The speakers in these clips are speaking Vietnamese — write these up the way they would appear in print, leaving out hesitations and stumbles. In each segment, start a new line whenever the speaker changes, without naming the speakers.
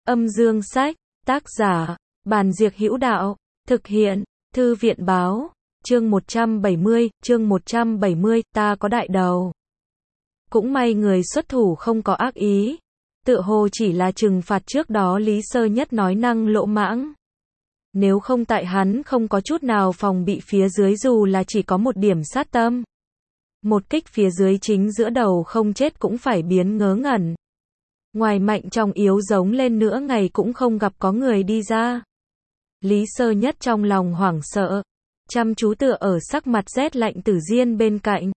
Âm dương sách, tác giả, Bàn Diệc Hữu Đạo, thực hiện, Thư viện báo, chương 170, ta có đại đầu. Cũng may người xuất thủ không có ác ý, tựa hồ chỉ là trừng phạt trước đó Lý Sơ Nhất nói năng lỗ mãng. Nếu không tại hắn không có chút nào phòng bị phía dưới dù là chỉ có một điểm sát tâm. Một kích phía dưới chính giữa đầu không chết cũng phải biến ngớ ngẩn. Ngoài mạnh trong yếu giống lên nữa ngày cũng không gặp có người đi ra. Lý Sơ Nhất trong lòng hoảng sợ, chăm chú tựa ở sắc mặt rét lạnh Tử Diên bên cạnh.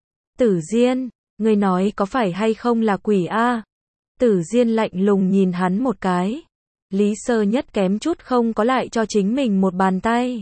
Tử Diên, ngươi nói có phải hay không là quỷ a? Tử Diên lạnh lùng nhìn hắn một cái. Lý Sơ Nhất kém chút không có lại cho chính mình một bàn tay.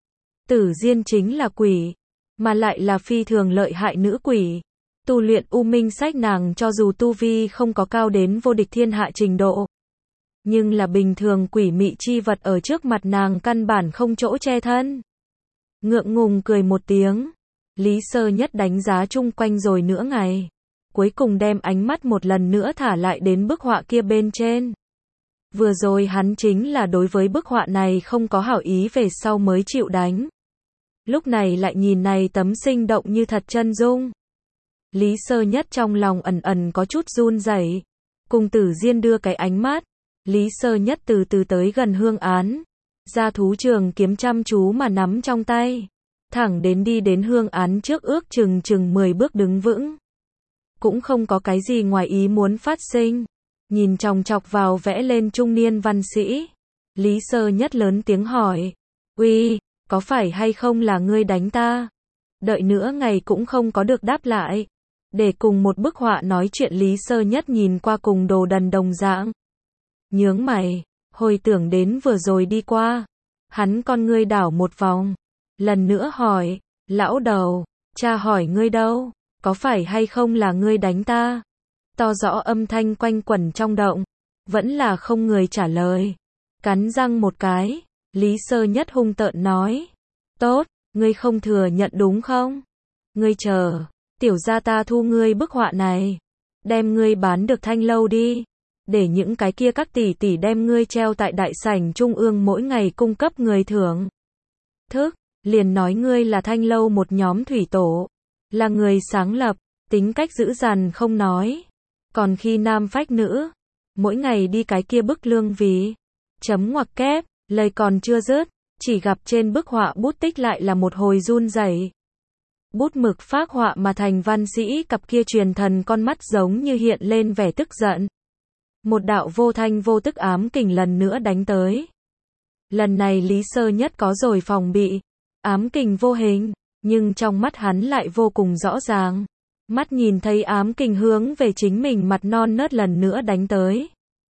Tử Diên chính là quỷ, mà lại là phi thường lợi hại nữ quỷ. Tu luyện U Minh sách nàng cho dù tu vi không có cao đến vô địch thiên hạ trình độ, nhưng là bình thường quỷ mị chi vật ở trước mặt nàng căn bản không chỗ che thân. Ngượng ngùng cười một tiếng, Lý Sơ Nhất đánh giá chung quanh rồi nửa ngày, cuối cùng đem ánh mắt một lần nữa thả lại đến bức họa kia bên trên. Vừa rồi hắn chính là đối với bức họa này không có hảo ý về sau mới chịu đánh. Lúc này lại nhìn này tấm sinh động như thật chân dung. Lý Sơ Nhất trong lòng ẩn ẩn có chút run rẩy. Cùng Tử Diên đưa cái ánh mắt, Lý Sơ Nhất từ từ tới gần hương án. Ra thú trường kiếm chăm chú mà nắm trong tay. Thẳng đến đi đến hương án trước ước chừng 10 bước đứng vững. Cũng không có cái gì ngoài ý muốn phát sinh. Nhìn chòng chọc vào vẽ lên trung niên văn sĩ. Lý Sơ Nhất lớn tiếng hỏi. Uy, có phải hay không là ngươi đánh ta? Đợi nữa ngày cũng không có được đáp lại. Để cùng một bức họa nói chuyện Lý Sơ Nhất nhìn qua cùng đồ đần đồng dạng. Nhướng mày, hồi tưởng đến vừa rồi đi qua. Hắn con ngươi đảo một vòng. Lần nữa hỏi, lão đầu, cha hỏi ngươi đâu? Có phải hay không là ngươi đánh ta? To rõ âm thanh quanh quẩn trong động. Vẫn là không người trả lời. Cắn răng một cái, Lý Sơ Nhất hung tợn nói. Tốt, ngươi không thừa nhận đúng không? Ngươi chờ, tiểu gia ta thu ngươi bức họa này. Đem ngươi bán được Thanh Lâu đi. Để những cái kia các tỷ tỷ đem ngươi treo tại đại sảnh trung ương mỗi ngày cung cấp người thưởng. Thức, liền nói ngươi là Thanh Lâu một nhóm thủy tổ. Là người sáng lập, tính cách dữ dằn không nói. Còn khi nam phách nữ, mỗi ngày đi cái kia bức lương vì. Chấm ngoặc kép, lời còn chưa dứt, chỉ gặp trên bức họa bút tích lại là một hồi run rẩy. Bút mực phác họa mà thành văn sĩ cặp kia truyền thần con mắt giống như hiện lên vẻ tức giận. Một đạo vô thanh vô tức ám kình lần nữa đánh tới. Lần này Lý Sơ Nhất có rồi phòng bị. Ám kình vô hình, nhưng trong mắt hắn lại vô cùng rõ ràng. Mắt nhìn thấy ám kình hướng về chính mình mặt non nớt lần nữa đánh tới.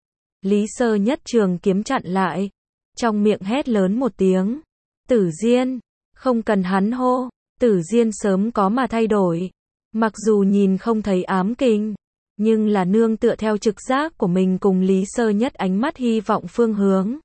Lý Sơ Nhất trường kiếm chặn lại. Trong miệng hét lớn một tiếng. Tử Diên, không cần hắn hô. Tử Diên sớm có mà thay đổi. Mặc dù nhìn không thấy ám kình, nhưng là nương tựa theo trực giác của mình cùng Lý Sơ Nhất ánh mắt hy vọng phương hướng.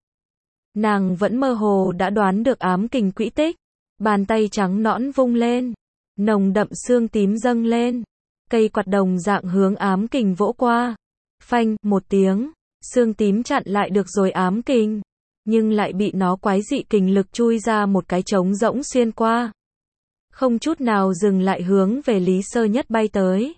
Nàng vẫn mơ hồ đã đoán được ám kình quỹ tích. Bàn tay trắng nõn vung lên. Nồng đậm xương tím dâng lên. Cây quạt đồng dạng hướng ám kình vỗ qua. Phanh, một tiếng. Xương tím chặn lại được rồi ám kình. Nhưng lại bị nó quái dị kình lực chui ra một cái trống rỗng xuyên qua. Không chút nào dừng lại hướng về Lý Sơ Nhất bay tới.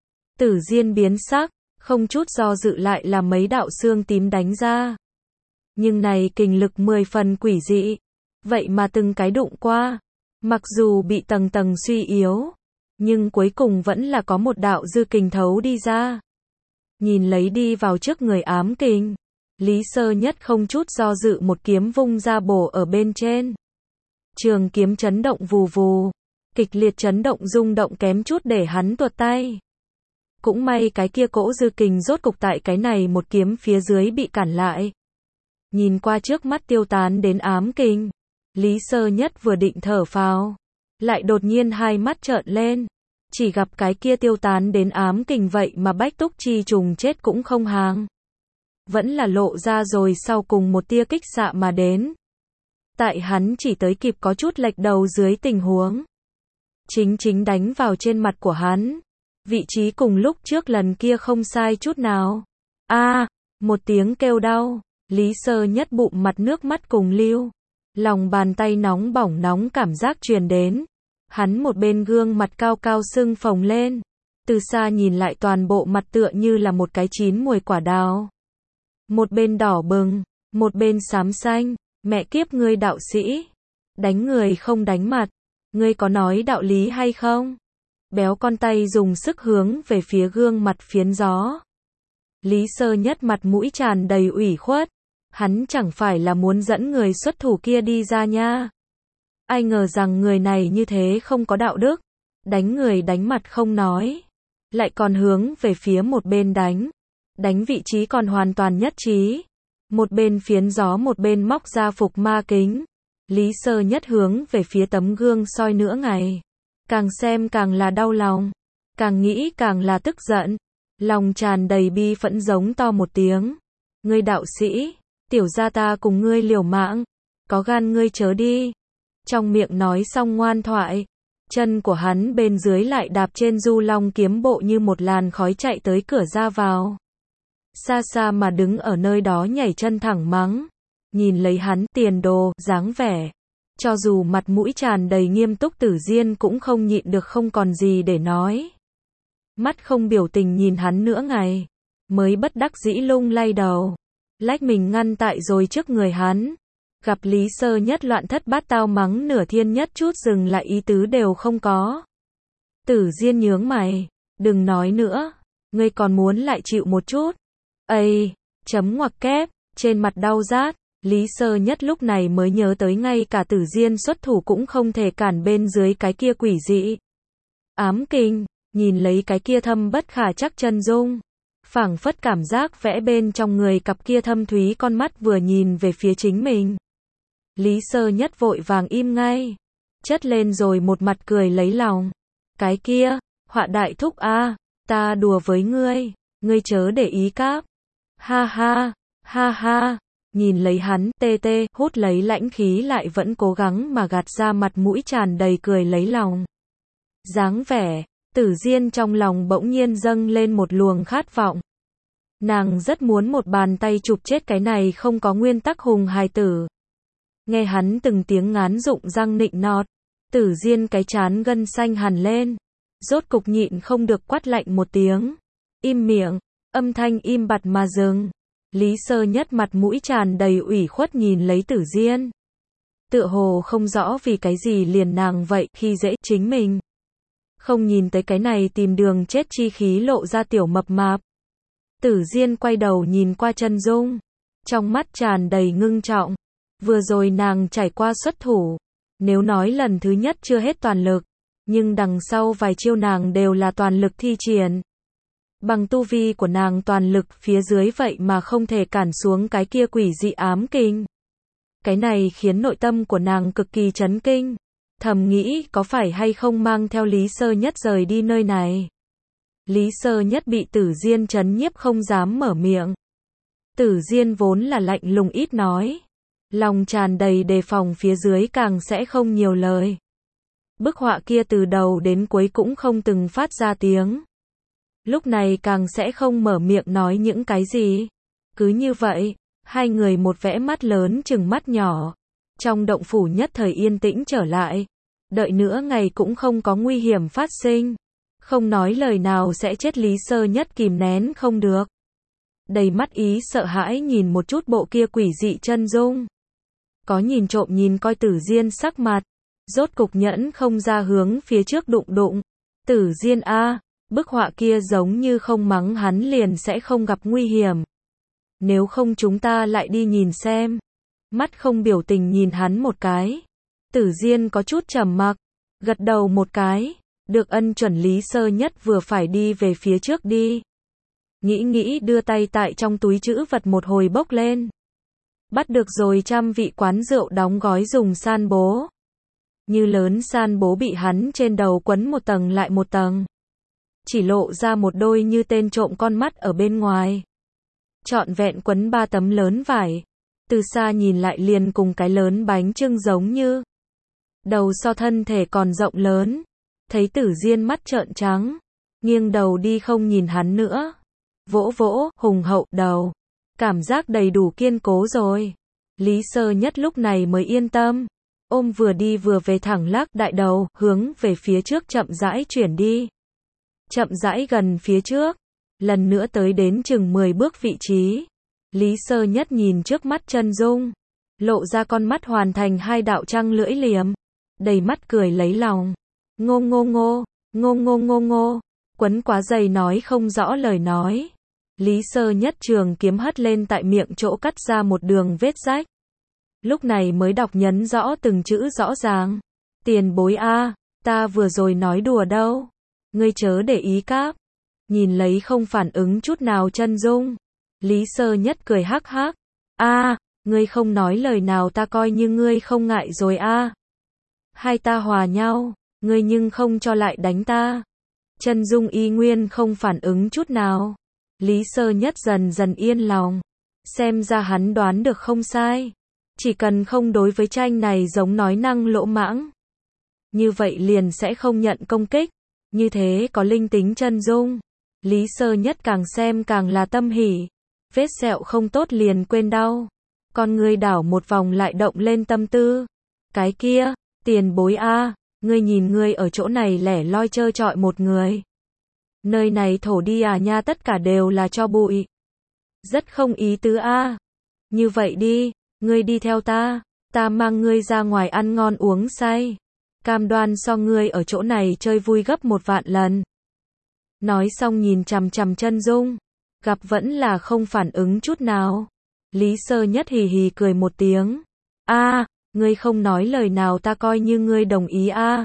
Tử Diên biến sắc, không chút do dự lại là mấy đạo xương tím đánh ra. Nhưng này kình lực 10 phần quỷ dị. Vậy mà từng cái đụng qua. Mặc dù bị tầng tầng suy yếu, nhưng cuối cùng vẫn là có một đạo dư kình thấu đi ra. Nhìn lấy đi vào trước người ám kình. Lý Sơ Nhất không chút do dự một kiếm vung ra bổ ở bên trên. Trường kiếm chấn động vù vù. Kịch liệt chấn động rung động kém chút để hắn tuột tay. Cũng may cái kia cỗ dư kình rốt cục tại cái này một kiếm phía dưới bị cản lại. Nhìn qua trước mắt tiêu tán đến ám kình. Lý Sơ Nhất vừa định thở phào. Lại đột nhiên hai mắt trợn lên. Chỉ gặp cái kia tiêu tán đến ám kình vậy mà Bách Túc Chi trùng chết cũng không hàng. Vẫn là lộ ra rồi sau cùng một tia kích xạ mà đến. Tại hắn chỉ tới kịp có chút lệch đầu dưới tình huống. Chính đánh vào trên mặt của hắn. Vị trí cùng lúc trước lần kia không sai chút nào. A, một tiếng kêu đau. Lý Sơ Nhất bụng mặt nước mắt cùng lưu. Lòng bàn tay nóng bỏng nóng cảm giác truyền đến. Hắn một bên gương mặt cao cao sưng phồng lên. Từ xa nhìn lại toàn bộ mặt tựa như là một cái chín mùi quả đào. Một bên đỏ bừng, một bên xám xanh. Mẹ kiếp ngươi đạo sĩ. Đánh người không đánh mặt. Ngươi có nói đạo lý hay không? Béo con tay dùng sức hướng về phía gương mặt phiến gió. Lý Sơ Nhất mặt mũi tràn đầy ủy khuất. Hắn chẳng phải là muốn dẫn người xuất thủ kia đi ra nha. Ai ngờ rằng người này như thế không có đạo đức. Đánh người đánh mặt không nói. Lại còn hướng về phía một bên đánh. Đánh vị trí còn hoàn toàn nhất trí. Một bên phiến gió một bên móc ra phục ma kính. Lý Sơ Nhất hướng về phía tấm gương soi nửa ngày. Càng xem càng là đau lòng. Càng nghĩ càng là tức giận. Lòng tràn đầy bi phẫn giống to một tiếng. Ngươi đạo sĩ, tiểu gia ta cùng ngươi liều mạng. Có gan ngươi chớ đi. Trong miệng nói xong ngoan thoại. Chân của hắn bên dưới lại đạp trên du long kiếm bộ như một làn khói chạy tới cửa ra vào. Xa xa mà đứng ở nơi đó nhảy chân thẳng mắng. Nhìn lấy hắn tiền đồ, dáng vẻ. Cho dù mặt mũi tràn đầy nghiêm túc Tử Diên cũng không nhịn được không còn gì để nói. Mắt không biểu tình nhìn hắn nửa ngày. Mới bất đắc dĩ lung lay đầu. Lách mình ngăn tại rồi trước người hắn. Gặp Lý Sơ Nhất loạn thất bát tao mắng nửa thiên nhất chút dừng lại ý tứ đều không có. Tử Diên nhướng mày. Đừng nói nữa. Ngươi còn muốn lại chịu một chút. Ây, chấm ngoặc kép, trên mặt đau rát. Lý Sơ Nhất lúc này mới nhớ tới ngay cả Tử Diên xuất thủ cũng không thể cản bên dưới cái kia quỷ dị. Ám kinh, nhìn lấy cái kia thâm bất khả chắc chân dung. Phảng phất cảm giác vẽ bên trong người cặp kia thâm thúy con mắt vừa nhìn về phía chính mình. Lý Sơ Nhất vội vàng im ngay. Chất lên rồi một mặt cười lấy lòng. Cái kia, họa đại thúc a, ta đùa với ngươi, ngươi chớ để ý cáp. Ha ha, ha ha. Nhìn lấy hắn, tê tê, hút lấy lãnh khí lại vẫn cố gắng mà gạt ra mặt mũi tràn đầy cười lấy lòng. Dáng vẻ, Tử Diên trong lòng bỗng nhiên dâng lên một luồng khát vọng. Nàng rất muốn một bàn tay chụp chết cái này không có nguyên tắc hùng hài tử. Nghe hắn từng tiếng ngán rụng răng nịnh nọt, Tử Diên cái trán gân xanh hẳn lên. Rốt cục nhịn không được quát lạnh một tiếng. Im miệng, âm thanh im bặt mà dừng. Lý Sơ Nhất mặt mũi tràn đầy ủy khuất nhìn lấy Tử Diên. Tựa hồ không rõ vì cái gì liền nàng vậy khi dễ chính mình. Không nhìn tới cái này tìm đường chết chi khí lộ ra tiểu mập mạp. Tử Diên quay đầu nhìn qua chân dung. Trong mắt tràn đầy ngưng trọng. Vừa rồi nàng trải qua xuất thủ. Nếu nói lần thứ nhất chưa hết toàn lực. Nhưng đằng sau vài chiêu nàng đều là toàn lực thi triển. Bằng tu vi của nàng toàn lực phía dưới vậy mà không thể cản xuống cái kia quỷ dị ám kinh. Cái này khiến nội tâm của nàng cực kỳ chấn kinh. Thầm nghĩ có phải hay không mang theo Lý Sơ Nhất rời đi nơi này. Lý Sơ Nhất bị Tử Diên trấn nhiếp không dám mở miệng. Tử Diên vốn là lạnh lùng ít nói. Lòng tràn đầy đề phòng phía dưới càng sẽ không nhiều lời. Bức họa kia từ đầu đến cuối cũng không từng phát ra tiếng. Lúc này càng sẽ không mở miệng nói những cái gì. Cứ như vậy, hai người một vẽ mắt lớn chừng mắt nhỏ. Trong động phủ nhất thời yên tĩnh trở lại. Đợi nữa ngày cũng không có nguy hiểm phát sinh. Không nói lời nào sẽ chết Lý Sơ Nhất kìm nén không được. Đầy mắt ý sợ hãi nhìn một chút bộ kia quỷ dị chân dung. Có nhìn trộm nhìn coi Tử Diên sắc mặt. Rốt cục nhẫn không ra hướng phía trước đụng đụng. Tử Diên a, bức họa kia giống như không mắng hắn liền sẽ không gặp nguy hiểm. Nếu không chúng ta lại đi nhìn xem. Mắt không biểu tình nhìn hắn một cái. Tử Diên có chút trầm mặc, gật đầu một cái. Được ân chuẩn Lý Sơ Nhất vừa phải đi về phía trước đi. Nghĩ đưa tay tại trong túi trữ vật một hồi bốc lên. Bắt được rồi 100 vị quán rượu đóng gói dùng san bố. Như lớn san bố bị hắn trên đầu quấn một tầng lại một tầng. Chỉ lộ ra một đôi như tên trộm con mắt ở bên ngoài. Trọn vẹn quấn 3 tấm lớn vải. Từ xa nhìn lại liền cùng cái lớn bánh chưng giống như. Đầu so thân thể còn rộng lớn. Thấy Tử Diên mắt trợn trắng. Nghiêng đầu đi không nhìn hắn nữa. Vỗ vỗ, hùng hậu, đầu. Cảm giác đầy đủ kiên cố rồi. Lý Sơ Nhất lúc này mới yên tâm. Ôm vừa đi vừa về thẳng lắc đại đầu, hướng về phía trước chậm rãi chuyển đi. Chậm rãi gần phía trước. Lần nữa tới đến chừng 10 bước vị trí. Lý Sơ Nhất nhìn trước mắt chân dung. Lộ ra con mắt hoàn thành hai đạo trăng lưỡi liềm. Đầy mắt cười lấy lòng. Ngô ngô ngô, ngô ngô ngô ngô. Quấn quá dày nói không rõ lời nói. Lý Sơ Nhất trường kiếm hất lên tại miệng chỗ cắt ra một đường vết rách. Lúc này mới đọc nhấn rõ từng chữ rõ ràng. Tiền bối a, ta vừa rồi nói đùa đâu. Ngươi chớ để ý cáp. Nhìn lấy không phản ứng chút nào chân dung. Lý Sơ Nhất cười hắc hắc. A, ngươi không nói lời nào ta coi như ngươi không ngại rồi a. Hai ta hòa nhau, ngươi nhưng không cho lại đánh ta. Chân dung y nguyên không phản ứng chút nào. Lý Sơ Nhất dần dần yên lòng. Xem ra hắn đoán được không sai. Chỉ cần không đối với tranh này giống nói năng lỗ mãng. Như vậy liền sẽ không nhận công kích. Như thế có linh tính chân dung. Lý Sơ Nhất càng xem càng là tâm hỉ. Vết sẹo không tốt liền quên đau. Con ngươi đảo một vòng lại động lên tâm tư. Cái kia, tiền bối a, ngươi nhìn ngươi ở chỗ này lẻ loi trơ trọi một người. Nơi này thổ đi à nha, tất cả đều là cho bụi. Rất không ý tứ a. Như vậy đi, ngươi đi theo ta, ta mang ngươi ra ngoài ăn ngon uống say. Cam đoan so ngươi ở chỗ này chơi vui gấp 1 vạn lần. Nói xong nhìn chằm chằm chân dung, gặp vẫn là không phản ứng chút nào. Lý Sơ Nhất hì hì cười một tiếng. A, ngươi không nói lời nào ta coi như ngươi đồng ý a.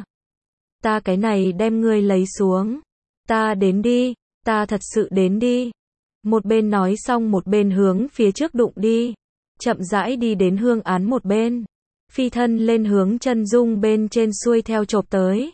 Ta cái này đem ngươi lấy xuống. Ta đến đi, ta thật sự đến đi. Một bên nói xong một bên hướng phía trước đụng đi. Chậm rãi đi đến hương án một bên. Phi thân lên hướng chân dung bên trên xuôi theo chộp tới.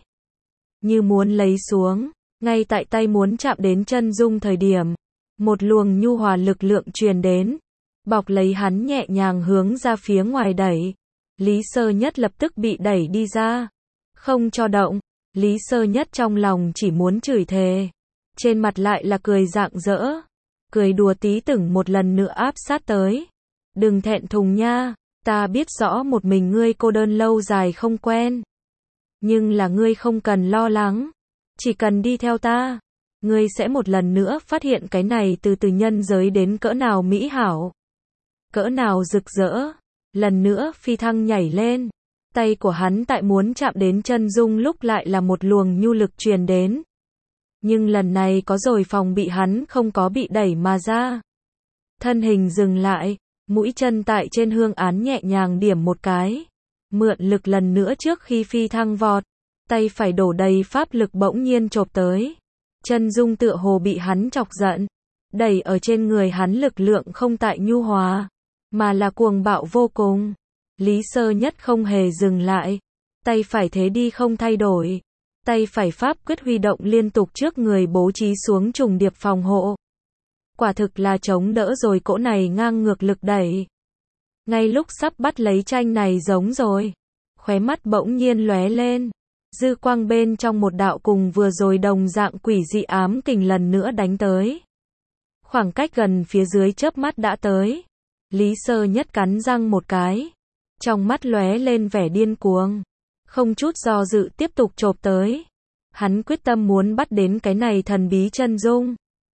Như muốn lấy xuống. Ngay tại tay muốn chạm đến chân dung thời điểm. Một luồng nhu hòa lực lượng truyền đến. Bọc lấy hắn nhẹ nhàng hướng ra phía ngoài đẩy. Lý Sơ Nhất lập tức bị đẩy đi ra. Không cho động. Lý Sơ Nhất trong lòng chỉ muốn chửi thề. Trên mặt lại là cười rạng rỡ. Cười đùa tí từng một lần nữa áp sát tới. Đừng thẹn thùng nha. Ta biết rõ một mình ngươi cô đơn lâu dài không quen. Nhưng là ngươi không cần lo lắng. Chỉ cần đi theo ta. Ngươi sẽ một lần nữa phát hiện cái này từ nhân giới đến cỡ nào mỹ hảo. Cỡ nào rực rỡ. Lần nữa phi thăng nhảy lên. Tay của hắn tại muốn chạm đến chân dung lúc lại là một luồng nhu lực truyền đến. Nhưng lần này có rồi phòng bị hắn không có bị đẩy mà ra. Thân hình dừng lại, mũi chân tại trên hương án nhẹ nhàng điểm một cái. Mượn lực lần nữa trước khi phi thăng vọt. Tay phải đổ đầy pháp lực bỗng nhiên chộp tới. Chân dung tựa hồ bị hắn chọc giận. Đẩy ở trên người hắn lực lượng không tại nhu hòa. Mà là cuồng bạo vô cùng. Lý Sơ Nhất không hề dừng lại. Tay phải thế đi không thay đổi. Tay phải pháp quyết huy động liên tục trước người bố trí xuống trùng điệp phòng hộ. Quả thực là chống đỡ rồi cỗ này ngang ngược lực đẩy. Ngay lúc sắp bắt lấy tranh này giống rồi. Khóe mắt bỗng nhiên lóe lên. Dư quang bên trong một đạo cùng vừa rồi đồng dạng quỷ dị ám kình lần nữa đánh tới. Khoảng cách gần phía dưới chớp mắt đã tới. Lý Sơ Nhất cắn răng một cái. Trong mắt lóe lên vẻ điên cuồng. Không chút do dự tiếp tục chộp tới. Hắn quyết tâm muốn bắt đến cái này thần bí chân dung.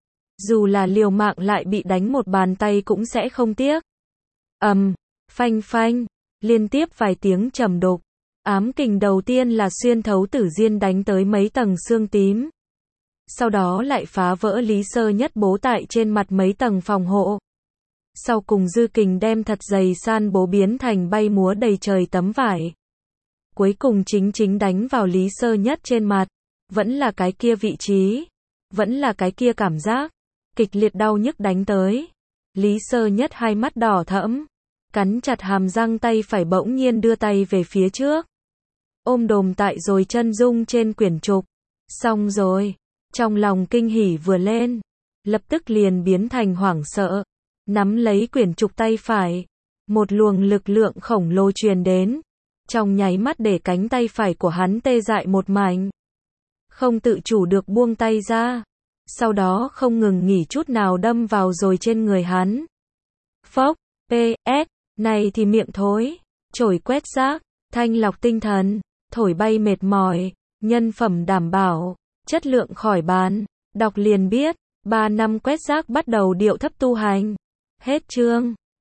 Dù là liều mạng lại bị đánh một bàn tay cũng sẽ không tiếc. Phanh phanh, liên tiếp vài tiếng trầm đục. Ám kình đầu tiên là xuyên thấu tử diên đánh tới mấy tầng xương tím. Sau đó lại phá vỡ Lý Sơ Nhất bố tại trên mặt mấy tầng phòng hộ. Sau cùng dư kình đem thật dày san bố biến thành bay múa đầy trời tấm vải. Cuối cùng chính đánh vào Lý Sơ Nhất trên mặt. Vẫn là cái kia vị trí. Vẫn là cái kia cảm giác. Kịch liệt đau nhức đánh tới. Lý Sơ Nhất hai mắt đỏ thẫm. Cắn chặt hàm răng, tay phải bỗng nhiên đưa tay về phía trước. Ôm đồm tại rồi chân dung trên quyển trục. Xong rồi. Trong lòng kinh hỉ vừa lên. Lập tức liền biến thành hoảng sợ. Nắm lấy quyển trục tay phải. Một luồng lực lượng khổng lồ truyền đến. Trong nháy mắt để cánh tay phải của hắn tê dại một mảnh. Không tự chủ được buông tay ra. Sau đó không ngừng nghỉ chút nào đâm vào rồi trên người hắn. phốc, PS, này thì miệng thối, chổi quét rác, thanh lọc tinh thần, thổi bay mệt mỏi, nhân phẩm đảm bảo, chất lượng khỏi bàn, đọc liền biết, 3 năm quét rác bắt đầu điệu thấp tu hành. Hết chương.